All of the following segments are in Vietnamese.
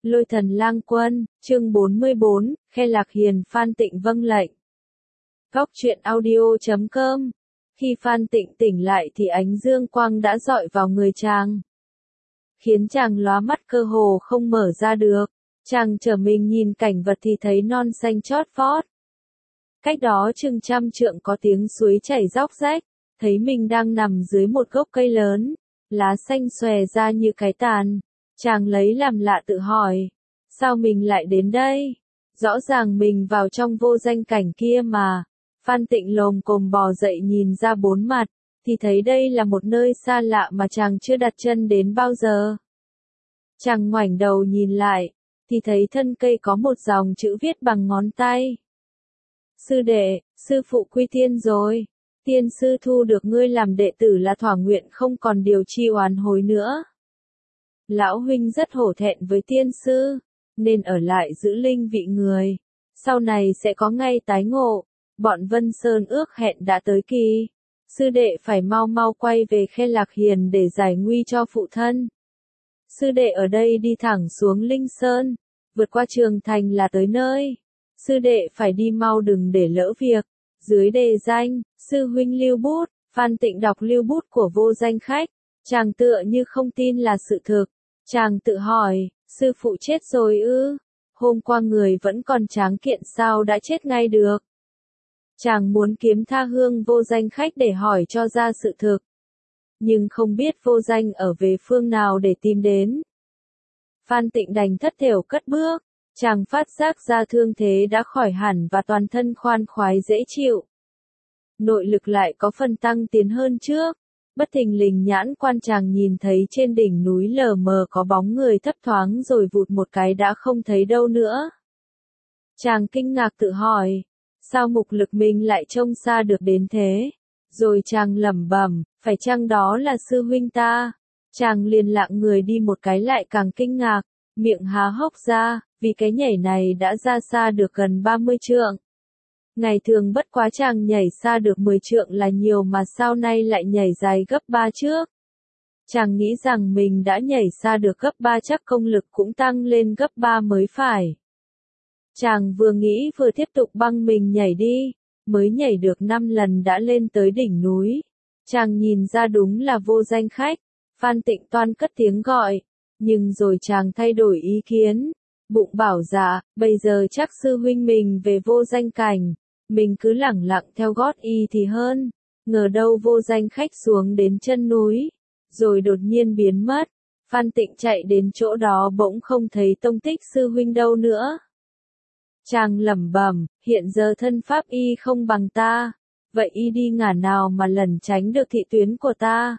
Lôi thần lang quân, chương 44, Khe Lạc Hiền Phan Tịnh vâng lệnh. Góc truyện audio.com. Khi Phan Tịnh tỉnh lại thì ánh dương quang đã dọi vào người chàng, khiến chàng lóa mắt cơ hồ không mở ra được. Chàng trở mình nhìn cảnh vật thì thấy non xanh chót vót. Cách đó chừng 100 trượng có tiếng suối chảy róc rách, thấy mình đang nằm dưới một gốc cây lớn, lá xanh xòe ra như cái tàn. Chàng lấy làm lạ tự hỏi, sao mình lại đến đây? Rõ ràng mình vào trong vô danh cảnh kia mà. Phan Tịnh lồm cồm bò dậy nhìn ra bốn mặt, thì thấy đây là một nơi xa lạ mà chàng chưa đặt chân đến bao giờ. Chàng ngoảnh đầu nhìn lại, thì thấy thân cây có một dòng chữ viết bằng ngón tay. Sư đệ, sư phụ quy tiên rồi. Tiên sư thu được ngươi làm đệ tử là thỏa nguyện không còn điều chi oán hối nữa. Lão huynh rất hổ thẹn với tiên sư, nên ở lại giữ linh vị người. Sau này sẽ có ngày tái ngộ, bọn Vân Sơn ước hẹn đã tới kỳ. Sư đệ phải mau mau quay về Khe Lạc Hiền để giải nguy cho phụ thân. Sư đệ ở đây đi thẳng xuống Linh Sơn, vượt qua Trường Thành là tới nơi. Sư đệ phải đi mau đừng để lỡ việc. Dưới đề danh, sư huynh lưu bút, Phan Tịnh đọc lưu bút của vô danh khách. Chàng tựa như không tin là sự thực. Chàng tự hỏi, sư phụ chết rồi ư? Hôm qua người vẫn còn tráng kiện sao đã chết ngay được? Chàng muốn kiếm tha hương vô danh khách để hỏi cho ra sự thực. Nhưng không biết vô danh ở về phương nào để tìm đến. Phan Tịnh đành thất thểu cất bước. Chàng phát giác ra thương thế đã khỏi hẳn và toàn thân khoan khoái dễ chịu. Nội lực lại có phần tăng tiến hơn trước. Bất thình lình nhãn quan chàng nhìn thấy trên đỉnh núi lờ mờ có bóng người thấp thoáng rồi vụt một cái đã không thấy đâu nữa. Chàng kinh ngạc tự hỏi, sao mục lực mình lại trông xa được đến thế? Rồi chàng lẩm bẩm, phải chăng đó là sư huynh ta? Chàng liền lặng người đi một cái lại càng kinh ngạc, miệng há hốc ra, vì cái nhảy này đã ra xa được gần 30 trượng. Ngày thường bất quá chàng nhảy xa được 10 trượng là nhiều mà sao nay lại nhảy dài gấp 3 trước. Chàng nghĩ rằng mình đã nhảy xa được gấp 3 chắc công lực cũng tăng lên gấp 3 mới phải. Chàng vừa nghĩ vừa tiếp tục băng mình nhảy đi, mới nhảy được 5 lần đã lên tới đỉnh núi. Chàng nhìn ra đúng là vô danh khách, Phan Tịnh toan cất tiếng gọi, nhưng rồi chàng thay đổi ý kiến, bụng bảo dạ, bây giờ chắc sư huynh mình về vô danh cảnh. Mình cứ lẳng lặng theo gót y thì hơn, ngờ đâu vô danh khách xuống đến chân núi, rồi đột nhiên biến mất. Phan Tịnh chạy đến chỗ đó bỗng không thấy tông tích sư huynh đâu nữa. Chàng lẩm bẩm, hiện giờ thân pháp y không bằng ta, vậy y đi ngả nào mà lẩn tránh được thị tuyến của ta?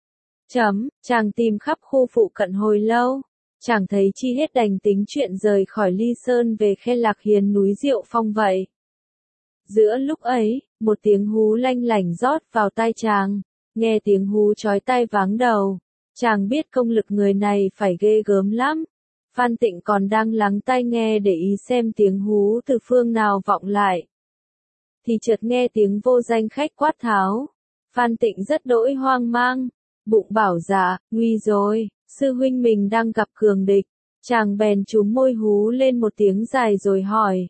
Chàng tìm khắp khu phụ cận hồi lâu, chàng thấy chi hết đành tính chuyện rời khỏi Ly Sơn về Khe Lạc Hiền núi Diệu Phong vậy. Giữa lúc ấy, một tiếng hú lanh lảnh rót vào tai chàng, nghe tiếng hú chói tai váng đầu, chàng biết công lực người này phải ghê gớm lắm. Phan Tịnh còn đang lắng tai nghe để ý xem tiếng hú từ phương nào vọng lại. Thì chợt nghe tiếng vô danh khách quát tháo. Phan Tịnh rất đỗi hoang mang, bụng bảo dạ, nguy rồi, sư huynh mình đang gặp cường địch. Chàng bèn chúm môi hú lên một tiếng dài rồi hỏi.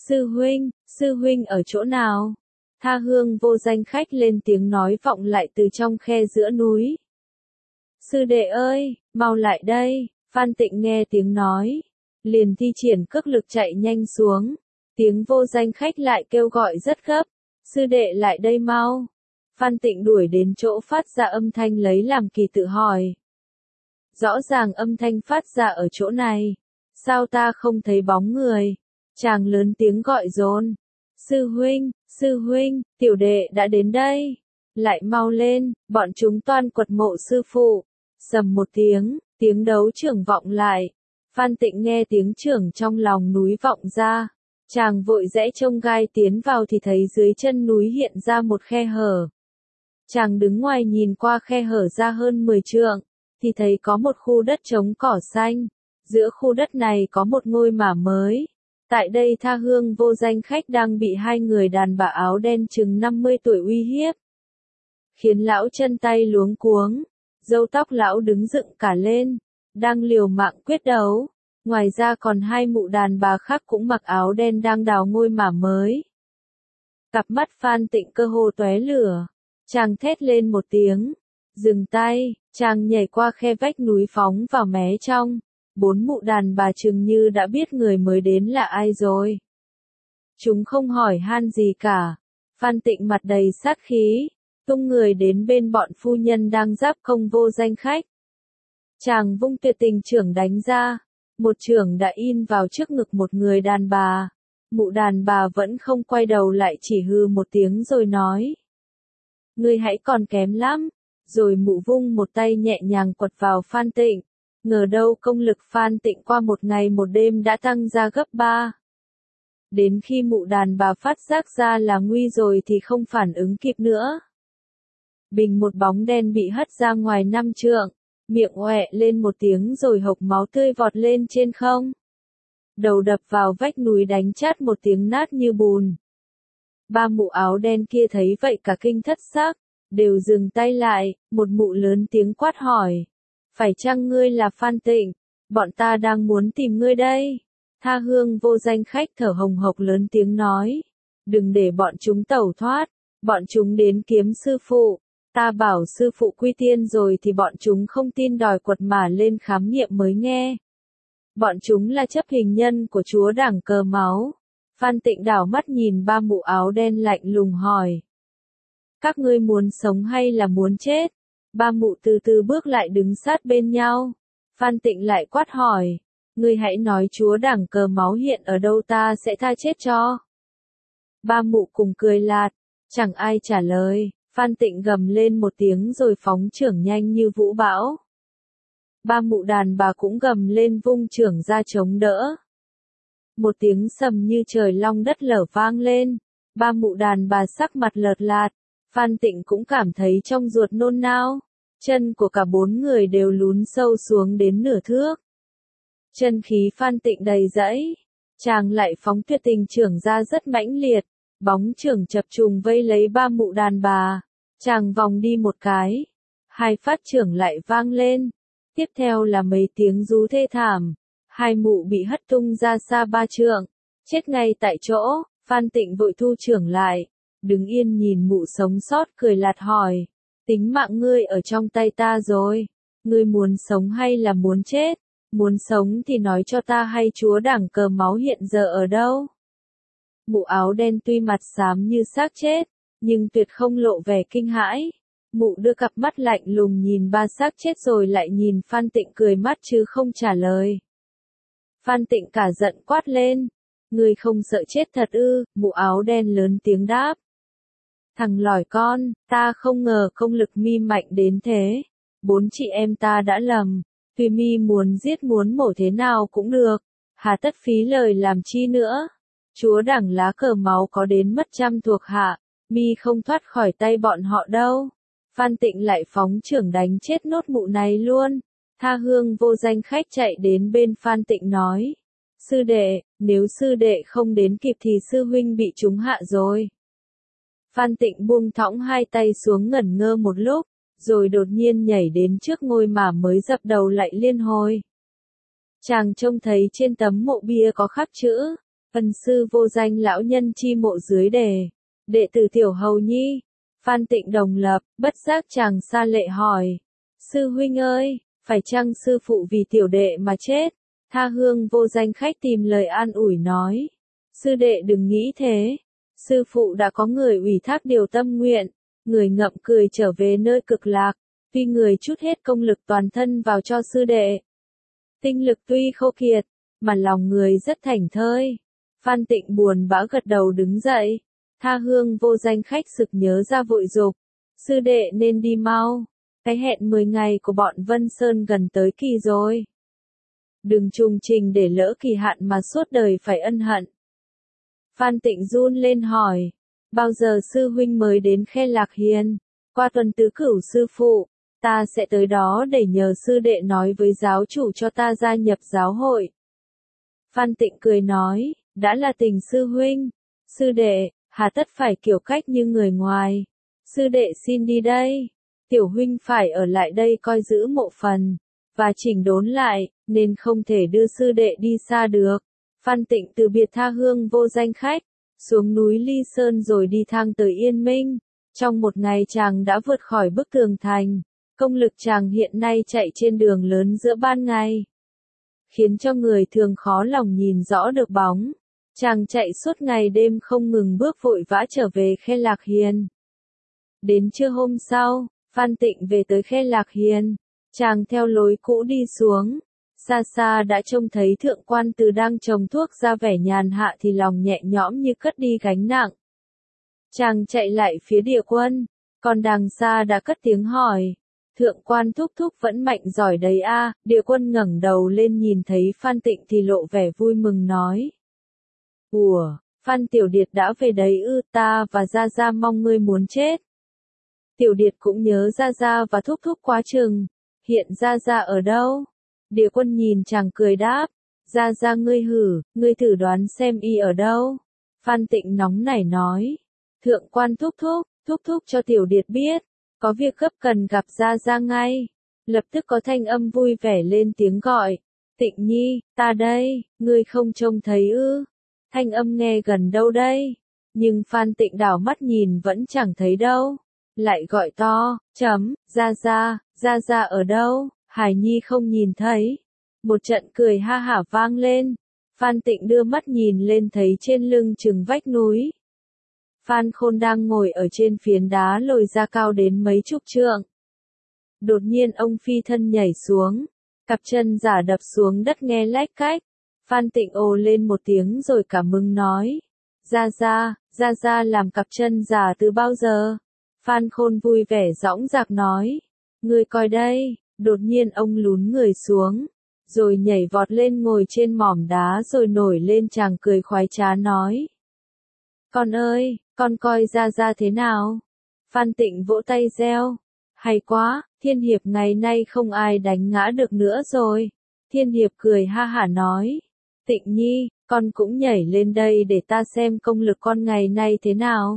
Sư huynh ở chỗ nào? Tha hương vô danh khách lên tiếng nói vọng lại từ trong khe giữa núi. Sư đệ ơi, mau lại đây. Phan Tịnh nghe tiếng nói, liền thi triển cước lực chạy nhanh xuống. Tiếng vô danh khách lại kêu gọi rất gấp. Sư đệ lại đây mau. Phan Tịnh đuổi đến chỗ phát ra âm thanh lấy làm kỳ tự hỏi. Rõ ràng âm thanh phát ra ở chỗ này. Sao ta không thấy bóng người? Chàng lớn tiếng gọi dồn. Sư huynh, tiểu đệ đã đến đây. Lại mau lên, bọn chúng toan quật mộ sư phụ. Sầm một tiếng đấu trưởng vọng lại. Phan Tịnh nghe tiếng trưởng trong lòng núi vọng ra. Chàng vội rẽ chông gai tiến vào thì thấy dưới chân núi hiện ra một khe hở. Chàng đứng ngoài nhìn qua khe hở ra hơn 10 trượng, thì thấy có một khu đất trống cỏ xanh. Giữa khu đất này có một ngôi mả mới. Tại đây tha hương vô danh khách đang bị hai người đàn bà áo đen chừng 50 tuổi uy hiếp. Khiến lão chân tay luống cuống, râu tóc lão đứng dựng cả lên, đang liều mạng quyết đấu. Ngoài ra còn hai mụ đàn bà khác cũng mặc áo đen đang đào ngôi mả mới. Cặp mắt Phan Tịnh cơ hồ tóe lửa. Chàng thét lên một tiếng. Dừng tay, chàng nhảy qua khe vách núi phóng vào mé trong. Bốn mụ đàn bà chừng như đã biết người mới đến là ai rồi. Chúng không hỏi han gì cả. Phan Tịnh mặt đầy sát khí, tung người đến bên bọn phu nhân đang giáp công vô danh khách. Chàng vung tuyệt tình chưởng đánh ra. Một chưởng đã in vào trước ngực một người đàn bà. Mụ đàn bà vẫn không quay đầu lại, chỉ hừ một tiếng rồi nói. Ngươi hãy còn kém lắm. Rồi mụ vung một tay nhẹ nhàng quật vào Phan Tịnh. Ngờ đâu công lực Phan Tịnh qua một ngày một đêm đã tăng ra gấp 3. Đến khi mụ đàn bà phát giác ra là nguy rồi thì không phản ứng kịp nữa. Bình một bóng đen bị hất ra ngoài 5 trượng, miệng oẹ lên một tiếng rồi hộc máu tươi vọt lên trên không. Đầu đập vào vách núi đánh chát một tiếng nát như bùn. Ba mụ áo đen kia thấy vậy cả kinh thất xác, đều dừng tay lại, một mụ lớn tiếng quát hỏi. Phải chăng ngươi là Phan Tịnh? Bọn ta đang muốn tìm ngươi đây. Tha Hương vô danh khách thở hồng hộc lớn tiếng nói. Đừng để bọn chúng tẩu thoát, bọn chúng đến kiếm sư phụ. Ta bảo sư phụ quy tiên rồi thì bọn chúng không tin, đòi quật mả lên khám nghiệm mới nghe. Bọn chúng là chấp hình nhân của chúa đảng cờ máu. Phan Tịnh đảo mắt nhìn ba mụ áo đen lạnh lùng hỏi. Các ngươi muốn sống hay là muốn chết? Ba mụ từ từ bước lại đứng sát bên nhau. Phan Tịnh lại quát hỏi. Ngươi hãy nói chúa đảng cờ máu hiện ở đâu, ta sẽ tha chết cho. Ba mụ cùng cười lạt. Chẳng ai trả lời. Phan Tịnh gầm lên một tiếng rồi phóng chưởng nhanh như vũ bão. Ba mụ đàn bà cũng gầm lên vung chưởng ra chống đỡ. Một tiếng sầm như trời long đất lở vang lên. Ba mụ đàn bà sắc mặt lợt lạt. Phan Tịnh cũng cảm thấy trong ruột nôn nao. Chân của cả bốn người đều lún sâu xuống đến nửa thước. Chân khí Phan Tịnh đầy dẫy. Chàng lại phóng tuyệt tình chưởng ra rất mãnh liệt. Bóng chưởng chập trùng vây lấy ba mụ đàn bà. Chàng vòng đi một cái. Hai phát chưởng lại vang lên. Tiếp theo là mấy tiếng rú thê thảm. Hai mụ bị hất tung ra xa 3 trượng. Chết ngay tại chỗ. Phan Tịnh vội thu chưởng lại. Đứng yên nhìn mụ sống sót cười lạt hỏi. Tính mạng ngươi ở trong tay ta rồi. Ngươi muốn sống hay là muốn chết? Muốn sống thì nói cho ta hay chúa đảng cờ máu hiện giờ ở đâu? Mụ áo đen tuy mặt xám như xác chết, nhưng tuyệt không lộ vẻ kinh hãi. Mụ đưa cặp mắt lạnh lùng nhìn ba xác chết rồi lại nhìn Phan Tịnh cười mắt chứ không trả lời. Phan Tịnh cả giận quát lên. Ngươi không sợ chết thật ư? Mụ áo đen lớn tiếng đáp. Thằng lỏi con, ta không ngờ công lực mi mạnh đến thế. 4 chị em ta đã lầm. Tuy mi muốn giết muốn mổ thế nào cũng được. Hà tất phí lời làm chi nữa. Chúa đảng lá cờ máu có đến mất trăm thuộc hạ. Mi không thoát khỏi tay bọn họ đâu. Phan Tịnh lại phóng chưởng đánh chết nốt mụ này luôn. Tha Hương vô danh khách chạy đến bên Phan Tịnh nói. Sư đệ, nếu sư đệ không đến kịp thì sư huynh bị chúng hạ rồi. Phan Tịnh buông thõng hai tay xuống ngẩn ngơ một lúc, rồi đột nhiên nhảy đến trước ngôi mả mới dập đầu lạy liên hồi. Chàng trông thấy trên tấm mộ bia có khắc chữ, ân sư vô danh lão nhân chi mộ dưới đề, đệ tử tiểu hầu nhi. Phan Tịnh đồng lập, bất giác chàng sa lệ hỏi. Sư huynh ơi, phải chăng sư phụ vì tiểu đệ mà chết? Tha Hương vô danh khách tìm lời an ủi nói. Sư đệ đừng nghĩ thế. Sư phụ đã có người ủy thác điều tâm nguyện. Người ngậm cười trở về nơi cực lạc. Tuy người chút hết công lực toàn thân vào cho sư đệ. Tinh lực tuy khô kiệt, mà lòng người rất thảnh thơi. Phan Tịnh buồn bã gật đầu đứng dậy. Tha Hương vô danh khách sực nhớ ra vội dục. Sư đệ nên đi mau. Cái hẹn 10 ngày của bọn Vân Sơn gần tới kỳ rồi. Đừng trùng trình để lỡ kỳ hạn mà suốt đời phải ân hận. Phan Tịnh run lên hỏi. Bao giờ sư huynh mới đến Khe Lạc Hiền? Qua tuần tứ cửu sư phụ, ta sẽ tới đó để nhờ sư đệ nói với giáo chủ cho ta gia nhập giáo hội. Phan Tịnh cười nói, đã là tình sư huynh. Sư đệ, hà tất phải kiểu cách như người ngoài. Sư đệ xin đi đây. Tiểu huynh phải ở lại đây coi giữ mộ phần. và chỉnh đốn lại, nên không thể đưa sư đệ đi xa được. Phan Tịnh từ biệt tha hương vô danh khách, xuống núi Ly Sơn rồi đi thang tới Yên Minh. Trong một ngày chàng đã vượt khỏi bức tường thành, công lực chàng hiện nay chạy trên đường lớn giữa ban ngày, khiến cho người thường khó lòng nhìn rõ được bóng. Chàng chạy suốt ngày đêm không ngừng bước vội vã trở về Khe Lạc Hiền. Đến trưa hôm sau, Phan Tịnh về tới Khe Lạc Hiền, chàng theo lối cũ đi xuống. Xa xa đã trông thấy thượng quan Từ đang trồng thuốc ra vẻ nhàn hạ thì lòng nhẹ nhõm như cất đi gánh nặng. Chàng chạy lại phía Địa Quân, còn đằng xa đã cất tiếng hỏi. Thượng quan thúc thúc vẫn mạnh giỏi đấy a. Địa Quân ngẩng đầu lên nhìn thấy Phan Tịnh thì lộ vẻ vui mừng nói. Ủa, Phan Tiểu Điệt đã về đấy ư? Ta và Gia Gia mong ngươi muốn chết. Tiểu Điệt cũng nhớ Gia Gia và thúc thúc quá chừng. Hiện Gia Gia ở đâu? Địa Quân nhìn chàng cười đáp. Gia Gia ngươi thử đoán xem y ở đâu. Phan Tịnh nóng nảy nói. Thượng quan thúc thúc cho Tiểu Điệt biết. Có việc gấp cần gặp Gia Gia ngay. Lập tức có thanh âm vui vẻ lên tiếng gọi. Tịnh Nhi, ta đây, ngươi không trông thấy ư? Thanh âm nghe gần đâu đây? Nhưng Phan Tịnh đảo mắt nhìn vẫn chẳng thấy đâu. Lại gọi to, Gia Gia ở đâu? Hải Nhi không nhìn thấy. Một trận cười ha hả vang lên. Phan Tịnh đưa mắt nhìn lên thấy trên lưng chừng vách núi. Phan Khôn đang ngồi ở trên phiến đá lồi ra cao đến mấy chục trượng. Đột nhiên ông phi thân nhảy xuống. Cặp chân giả đập xuống đất nghe lách cách. Phan Tịnh ồ lên một tiếng rồi cảm mừng nói. Gia Gia làm cặp chân giả từ bao giờ? Phan Khôn vui vẻ dõng dạc nói. Ngươi coi đây, đột nhiên ông lún người xuống. Rồi nhảy vọt lên ngồi trên mỏm đá rồi nổi lên chàng cười khoái trá nói. Con ơi, con coi Gia Gia thế nào? Phan Tịnh vỗ tay reo. Hay quá, Thiên Hiệp ngày nay không ai đánh ngã được nữa rồi. Thiên Hiệp cười ha hả nói. Tịnh Nhi, con cũng nhảy lên đây để ta xem công lực con ngày nay thế nào.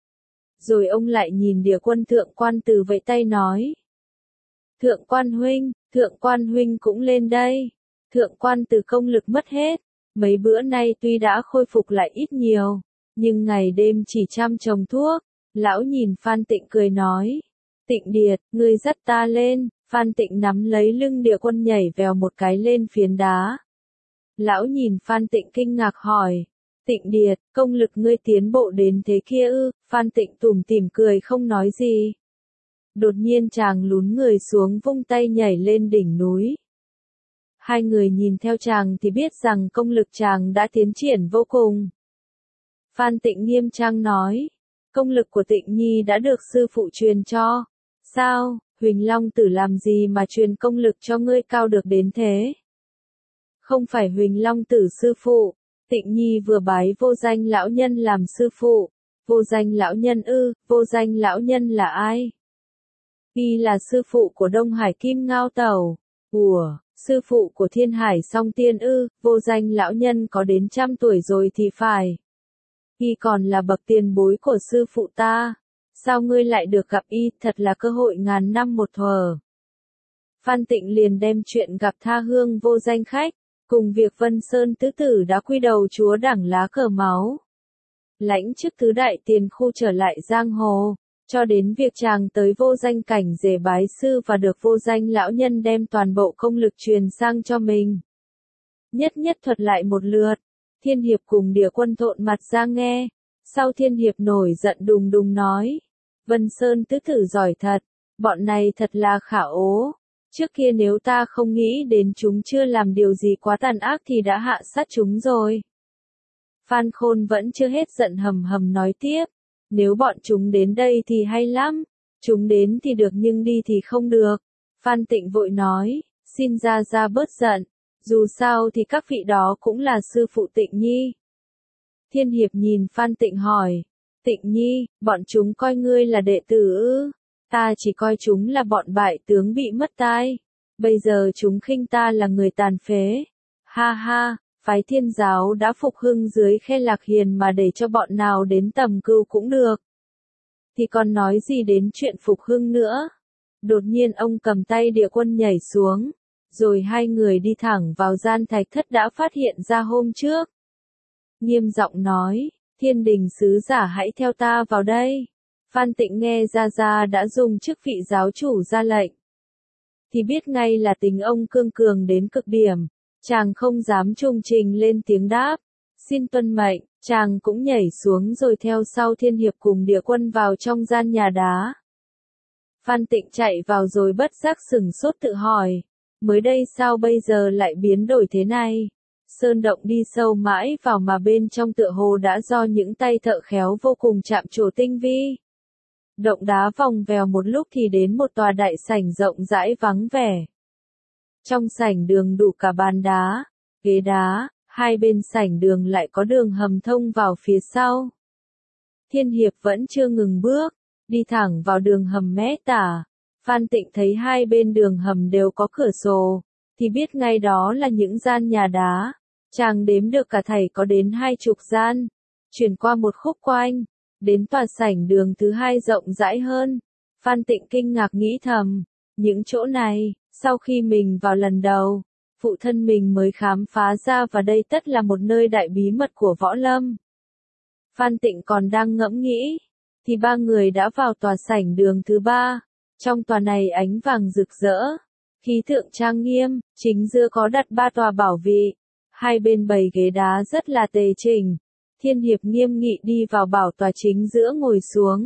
Rồi ông lại nhìn Địa Quân Thượng quan Từ vẫy tay nói. Thượng quan huynh cũng lên đây. Thượng quan Từ công lực mất hết. Mấy bữa nay tuy đã khôi phục lại ít nhiều, nhưng ngày đêm chỉ chăm trồng thuốc. Lão nhìn Phan Tịnh cười nói. Tịnh Điệt, ngươi dắt ta lên. Phan Tịnh nắm lấy lưng Địa Quân nhảy vèo một cái lên phiến đá. Lão nhìn Phan Tịnh kinh ngạc hỏi. Tịnh Điệt, công lực ngươi tiến bộ đến thế kia ư? Phan Tịnh tủm tỉm cười không nói gì. Đột nhiên chàng lún người xuống vung tay nhảy lên đỉnh núi. Hai người nhìn theo chàng thì biết rằng công lực chàng đã tiến triển vô cùng. Phan Tịnh nghiêm trang nói. Công lực của Tịnh Nhi đã được sư phụ truyền cho. Sao, Huỳnh Long Tử làm gì mà truyền công lực cho ngươi cao được đến thế? Không phải Huỳnh Long Tử sư phụ. Tịnh Nhi vừa bái Vô Danh lão nhân làm sư phụ. Vô Danh lão nhân ư? Vô Danh lão nhân là ai? Y là sư phụ của Đông Hải Kim Ngao Tẩu. Ủa, sư phụ của Thiên Hải Song Tiên ư? Vô Danh lão nhân có đến 100 tuổi rồi thì phải. Y còn là bậc tiền bối của sư phụ ta. Sao ngươi lại được gặp y? Thật là cơ hội ngàn năm một thuở. Phan Tịnh liền đem chuyện gặp tha hương Vô Danh khách, cùng việc Vân Sơn tứ tử đã quy đầu chúa đẳng lá cờ máu, lãnh chức tứ đại tiền khu trở lại giang hồ, cho đến việc chàng tới Vô Danh cảnh rể bái sư và được Vô Danh lão nhân đem toàn bộ công lực truyền sang cho mình. Nhất nhất thuật lại một lượt. Thiên Hiệp cùng Địa Quân thộn mặt ra nghe. Sau Thiên Hiệp nổi giận đùng đùng nói. Vân Sơn tứ tử giỏi thật. Bọn này thật là khả ố. Trước kia nếu ta không nghĩ đến chúng chưa làm điều gì quá tàn ác thì đã hạ sát chúng rồi. Phan Khôn vẫn chưa hết giận hầm hầm nói tiếp. Nếu bọn chúng đến đây thì hay lắm. Chúng đến thì được nhưng đi thì không được. Phan Tịnh vội nói. Xin Gia Gia bớt giận. Dù sao thì các vị đó cũng là sư phụ Tịnh Nhi. Thiên Hiệp nhìn Phan Tịnh hỏi. Tịnh Nhi, bọn chúng coi ngươi là đệ tử ư? Ta chỉ coi chúng là bọn bại tướng bị mất tai. Bây giờ chúng khinh ta là người tàn phế. Ha ha, phái Thiên giáo đã phục hưng dưới Khe Lạc Hiền mà để cho bọn nào đến tầm cưu cũng được. Thì còn nói gì đến chuyện phục hưng nữa? Đột nhiên ông cầm tay Địa Quân nhảy xuống. rồi hai người đi thẳng vào gian thạch thất đã phát hiện ra hôm trước. Nghiêm giọng nói, Thiên Đình sứ giả hãy theo ta vào đây. Phan Tịnh nghe Gia đã dùng chức vị giáo chủ ra lệnh, thì biết ngay là tình ông cương cường đến cực điểm, chàng không dám trung trình lên tiếng đáp, xin tuân mệnh, chàng cũng nhảy xuống rồi theo sau Thiên Hiệp cùng Địa Quân vào trong gian nhà đá. Phan Tịnh chạy vào rồi bất giác sửng sốt tự hỏi, mới đây sao bây giờ lại biến đổi thế này? Sơn động đi sâu mãi vào mà bên trong tựa hồ đã do những tay thợ khéo vô cùng chạm trổ tinh vi. Động đá vòng vèo một lúc thì đến một tòa đại sảnh rộng rãi vắng vẻ. Trong sảnh đường đủ cả bàn đá, ghế đá, hai bên sảnh đường lại có đường hầm thông vào phía sau. Thiên Hiệp vẫn chưa ngừng bước, đi thẳng vào đường hầm mé tả. Phan Tịnh thấy hai bên đường hầm đều có cửa sổ, thì biết ngay đó là những gian nhà đá. Chàng đếm được cả thảy có đến 20 gian, chuyển qua một khúc quanh, đến tòa sảnh đường thứ hai rộng rãi hơn. Phan Tịnh kinh ngạc nghĩ thầm, những chỗ này, sau khi mình vào lần đầu, phụ thân mình mới khám phá ra và đây tất là một nơi đại bí mật của võ lâm. Phan Tịnh còn đang ngẫm nghĩ, thì ba người đã vào tòa sảnh đường thứ ba. Trong tòa này ánh vàng rực rỡ, khí tượng trang nghiêm, chính giữa có đặt ba tòa bảo vị, hai bên bày ghế đá rất là tề chỉnh. Thiên Hiệp nghiêm nghị đi vào bảo tòa chính giữa ngồi xuống.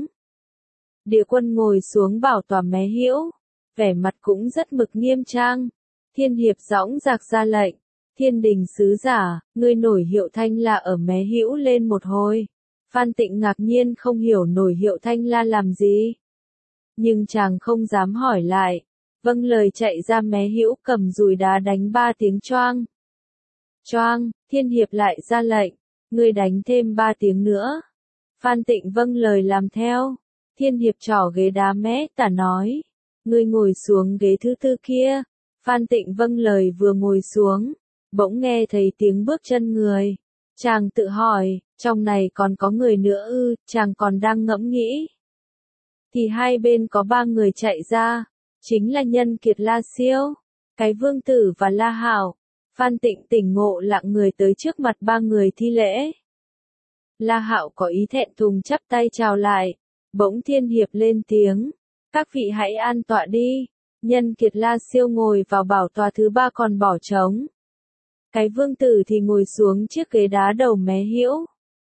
Địa Quân ngồi xuống bảo tòa mé hữu, vẻ mặt cũng rất mực nghiêm trang. Thiên Hiệp dõng dạc ra lệnh, Thiên Đình sứ giả, ngươi nổi hiệu thanh la ở mé hữu lên một hồi. Phan Tịnh ngạc nhiên không hiểu nổi hiệu thanh la làm gì. Nhưng chàng không dám hỏi lại, vâng lời chạy ra mé hữu cầm dùi đá đánh 3 tiếng choang. Choang, Thiên Hiệp lại ra lệnh, ngươi đánh thêm 3 tiếng nữa. Phan Tịnh vâng lời làm theo. Thiên Hiệp trỏ ghế đá mé tả nói, ngươi ngồi xuống ghế thứ tư kia. Phan Tịnh vâng lời vừa ngồi xuống, bỗng nghe thấy tiếng bước chân người. Chàng tự hỏi, trong này còn có người nữa ư? Chàng còn đang ngẫm nghĩ, thì hai bên có 3 người chạy ra, chính là Nhân Kiệt La Siêu, cái Vương Tử và La Hạo. Phan Tịnh tỉnh ngộ lặng người tới trước mặt 3 người thi lễ. La Hạo có ý thẹn thùng chắp tay chào lại, bỗng Thiên Hiệp lên tiếng, các vị hãy an tọa đi. Nhân Kiệt La Siêu ngồi vào bảo tòa thứ 3 còn bỏ trống. Cái Vương Tử thì ngồi xuống chiếc ghế đá đầu mé hữu.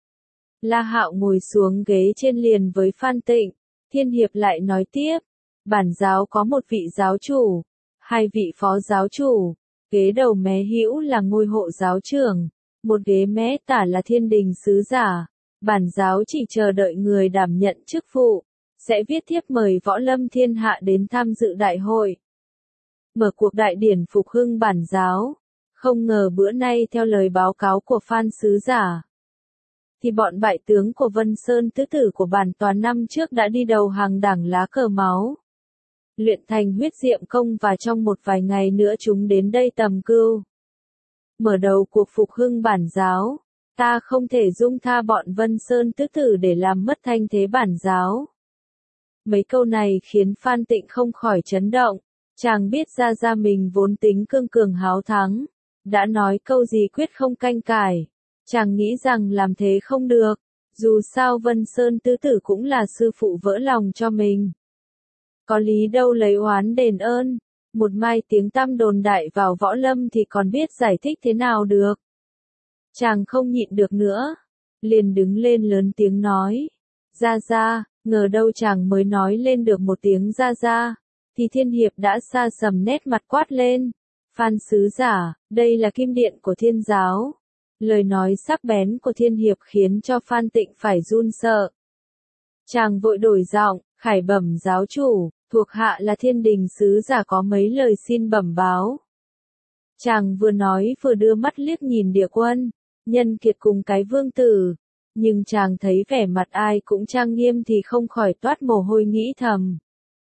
La Hạo ngồi xuống ghế trên liền với Phan Tịnh. Thiên Hiệp lại nói tiếp, bản giáo có một vị giáo chủ, 2 vị phó giáo chủ, ghế đầu mé hữu là ngôi hộ giáo trưởng, một ghế mé tả là Thiên Đình sứ giả. Bản giáo chỉ chờ đợi người đảm nhận chức vụ, sẽ viết thiếp mời võ lâm thiên hạ đến tham dự đại hội, mở cuộc đại điển phục hưng bản giáo. Không ngờ bữa nay theo lời báo cáo của Phan sứ giả, thì bọn bại tướng của Vân Sơn tứ tử của bản tòa năm trước đã đi đầu hàng đảng lá cờ máu, luyện thành huyết diệm công và trong một vài ngày nữa chúng đến đây tầm cưu. Mở đầu cuộc phục hưng bản giáo, ta không thể dung tha bọn Vân Sơn tứ tử để làm mất thanh thế bản giáo. Mấy câu này khiến Phan Tịnh không khỏi chấn động, chàng biết ra mình vốn tính cương cường háo thắng, đã nói câu gì quyết không canh cải. Chàng nghĩ rằng làm thế không được, dù sao Vân Sơn tứ tử cũng là sư phụ vỡ lòng cho mình. Có lý đâu lấy oán đền ơn, một mai tiếng tăm đồn đại vào võ lâm thì còn biết giải thích thế nào được. Chàng không nhịn được nữa, liền đứng lên lớn tiếng nói, ra, ngờ đâu chàng mới nói lên được một tiếng ra, thì Thiên Hiệp đã sa sầm nét mặt quát lên, Phan sứ giả, đây là kim điện của Thiên giáo. Lời nói sắc bén của Thiên Hiệp khiến cho Phan Tịnh phải run sợ. Chàng vội đổi giọng, khải bẩm giáo chủ, thuộc hạ là Thiên Đình sứ giả có mấy lời xin bẩm báo. Chàng vừa nói vừa đưa mắt liếc nhìn Địa Quân, Nhân Kiệt cùng cái Vương Tử, nhưng chàng thấy vẻ mặt ai cũng trang nghiêm thì không khỏi toát mồ hôi nghĩ thầm.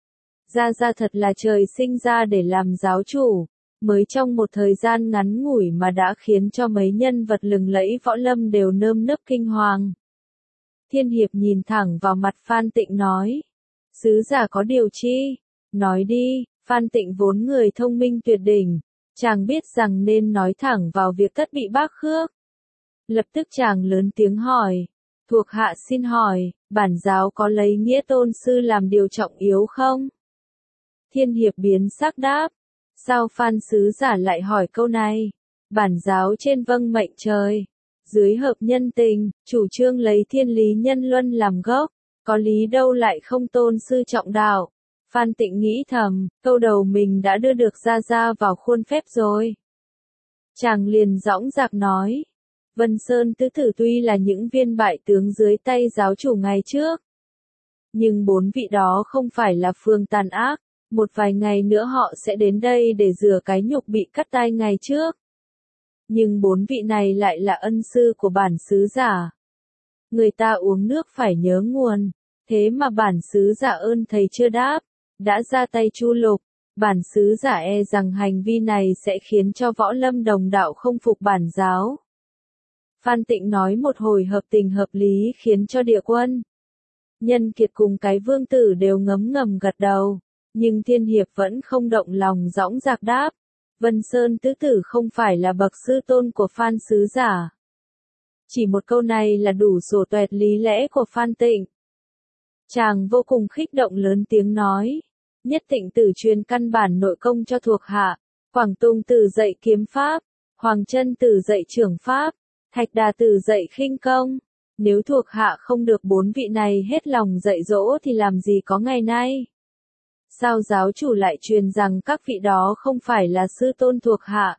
Ra thật là trời sinh ra để làm giáo chủ. Mới trong một thời gian ngắn ngủi mà đã khiến cho mấy nhân vật lừng lẫy võ lâm đều nơm nớp kinh hoàng. Thiên Hiệp nhìn thẳng vào mặt Phan Tịnh nói, sứ giả có điều chi? Nói đi. Phan Tịnh vốn người thông minh tuyệt đỉnh, Chàng biết rằng nên nói thẳng vào việc tất bị bác khước. Lập tức chàng lớn tiếng hỏi, thuộc hạ xin hỏi, bản giáo có lấy nghĩa tôn sư làm điều trọng yếu không? Thiên hiệp biến sắc đáp, sao Phan sứ giả lại hỏi câu này? Bản giáo trên vâng mệnh trời, dưới hợp nhân tình, chủ trương lấy thiên lý nhân luân làm gốc, có lý đâu lại không tôn sư trọng đạo. Phan Tịnh nghĩ thầm, câu đầu mình đã đưa được Gia vào khuôn phép rồi. Chàng liền dõng dạc nói, Vân Sơn tứ tử tuy là những viên bại tướng dưới tay giáo chủ ngày trước, nhưng 4 vị đó không phải là phương tàn ác, một vài ngày nữa họ sẽ đến đây để rửa cái nhục bị cắt tay ngày trước. Nhưng 4 vị này lại là ân sư của bản sứ giả. Người ta uống nước phải nhớ nguồn, thế mà bản sứ giả ơn thầy chưa đáp, đã ra tay chu lục. Bản sứ giả e rằng hành vi này sẽ khiến cho võ lâm đồng đạo không phục bản giáo. Phan Tịnh nói một hồi hợp tình hợp lý khiến cho Địa Quân, Nhân Kiệt cùng cái Vương Tử đều ngấm ngầm gật đầu, nhưng Thiên Hiệp vẫn không động lòng dõng dạc đáp. Vân Sơn tứ tử không phải là bậc sư tôn của Phan sứ giả. Chỉ một câu này là đủ sổ tuẹt lý lẽ của Phan Tịnh. Chàng vô cùng khích động lớn tiếng nói, Nhất Tịnh tử truyền căn bản nội công cho thuộc hạ, Quảng Tùng tử dạy kiếm pháp, Hoàng Chân tử dạy trưởng pháp, Thạch Đà tử dạy khinh công. Nếu thuộc hạ không được 4 vị này hết lòng dạy dỗ thì làm gì có ngày nay? Sao giáo chủ lại truyền rằng các vị đó không phải là sư tôn thuộc hạ?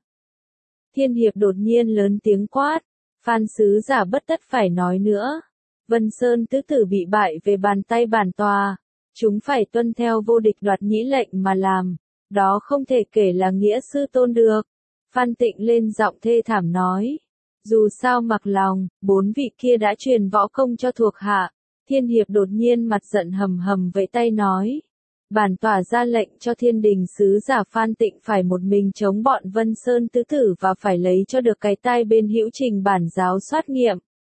Thiên Hiệp đột nhiên lớn tiếng quát, Phan sứ giả bất tất phải nói nữa. Vân Sơn tứ tử bị bại về bàn tay bản tòa, chúng phải tuân theo vô địch đoạt nhĩ lệnh mà làm, đó không thể kể là nghĩa sư tôn được. Phan Tịnh lên giọng thê thảm nói, dù sao mặc lòng, 4 vị kia đã truyền võ công cho thuộc hạ. Thiên Hiệp đột nhiên mặt giận hầm hầm vẫy tay nói, bản tòa ra lệnh cho Thiên Đình sứ giả Phan Tịnh phải một mình chống bọn Vân Sơn tứ tử và phải lấy cho được cái tai bên hữu trình bản giáo soát nghiệm.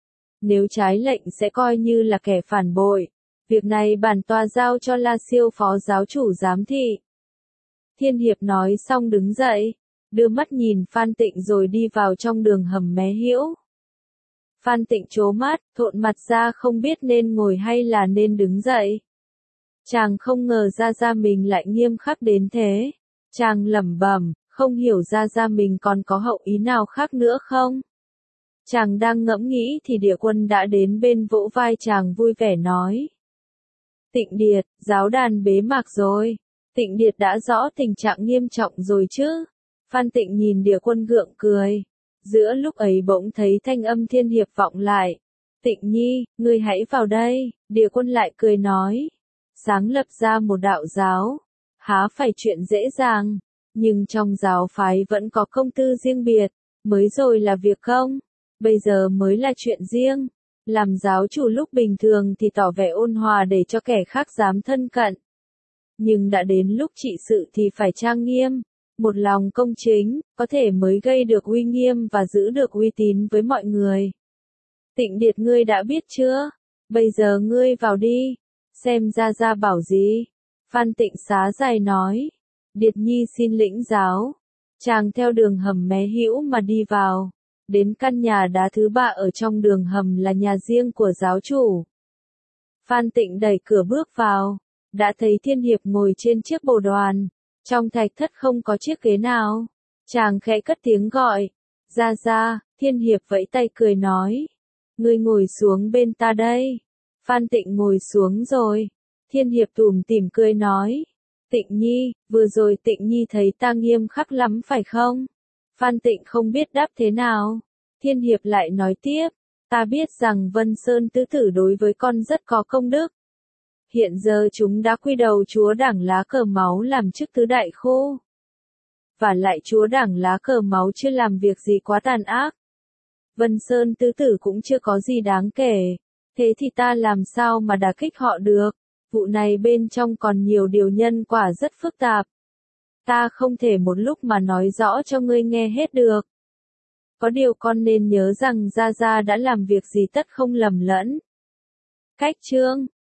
Nếu trái lệnh sẽ coi như là kẻ phản bội. Việc này bản tòa giao cho La Siêu phó giáo chủ giám thị. Thiên Hiệp nói xong đứng dậy, đưa mắt nhìn Phan Tịnh rồi đi vào trong đường hầm mé hữu. Phan Tịnh trố mắt, thộn mặt ra không biết nên ngồi hay là nên đứng dậy. Chàng không ngờ Gia mình lại nghiêm khắc đến thế. Chàng lẩm bẩm, không hiểu Gia mình còn có hậu ý nào khác nữa không? Chàng đang ngẫm nghĩ thì Địa Quân đã đến bên vỗ vai chàng vui vẻ nói. Tịnh Điệt, giáo đàn bế mạc rồi. Tịnh Điệt đã rõ tình trạng nghiêm trọng rồi chứ? Phan Tịnh nhìn Địa Quân gượng cười. Giữa lúc ấy bỗng thấy thanh âm Thiên Hiệp vọng lại. Tịnh Nhi, ngươi hãy vào đây. Địa Quân lại cười nói. Sáng lập ra một đạo giáo, há phải chuyện dễ dàng, nhưng trong giáo phái vẫn có công tư riêng biệt, mới rồi là việc công, bây giờ mới là chuyện riêng. Làm giáo chủ lúc bình thường thì tỏ vẻ ôn hòa để cho kẻ khác dám thân cận. Nhưng đã đến lúc trị sự thì phải trang nghiêm, một lòng công chính, có thể mới gây được uy nghiêm và giữ được uy tín với mọi người. Tịnh Điệt ngươi đã biết chưa? Bây giờ ngươi vào đi. Xem Gia bảo gì? Phan Tịnh xá dài nói. Điệt Nhi xin lĩnh giáo. Chàng theo đường hầm mé hữu mà đi vào. Đến căn nhà đá thứ 3 ở trong đường hầm là nhà riêng của giáo chủ. Phan Tịnh đẩy cửa bước vào. Đã thấy Thiên Hiệp ngồi trên chiếc bồ đoàn. Trong thạch thất không có chiếc ghế nào. Chàng khẽ cất tiếng gọi. Gia, Thiên Hiệp vẫy tay cười nói. Ngươi ngồi xuống bên ta đây. Phan Tịnh ngồi xuống rồi. Thiên Hiệp tủm tỉm cười nói. Tịnh Nhi, vừa rồi Tịnh Nhi thấy ta nghiêm khắc lắm phải không? Phan Tịnh không biết đáp thế nào. Thiên Hiệp lại nói tiếp. Ta biết rằng Vân Sơn tứ tử đối với con rất có công đức. Hiện giờ chúng đã quy đầu chúa đảng lá cờ máu làm chức tứ đại khu. Và lại chúa đảng lá cờ máu chưa làm việc gì quá tàn ác. Vân Sơn tứ tử cũng chưa có gì đáng kể. Thế thì ta làm sao mà đả kích họ được? Vụ này bên trong còn nhiều điều nhân quả rất phức tạp. Ta không thể một lúc mà nói rõ cho ngươi nghe hết được. Có điều con nên nhớ rằng Gia đã làm việc gì tất không lầm lẫn. Cách chương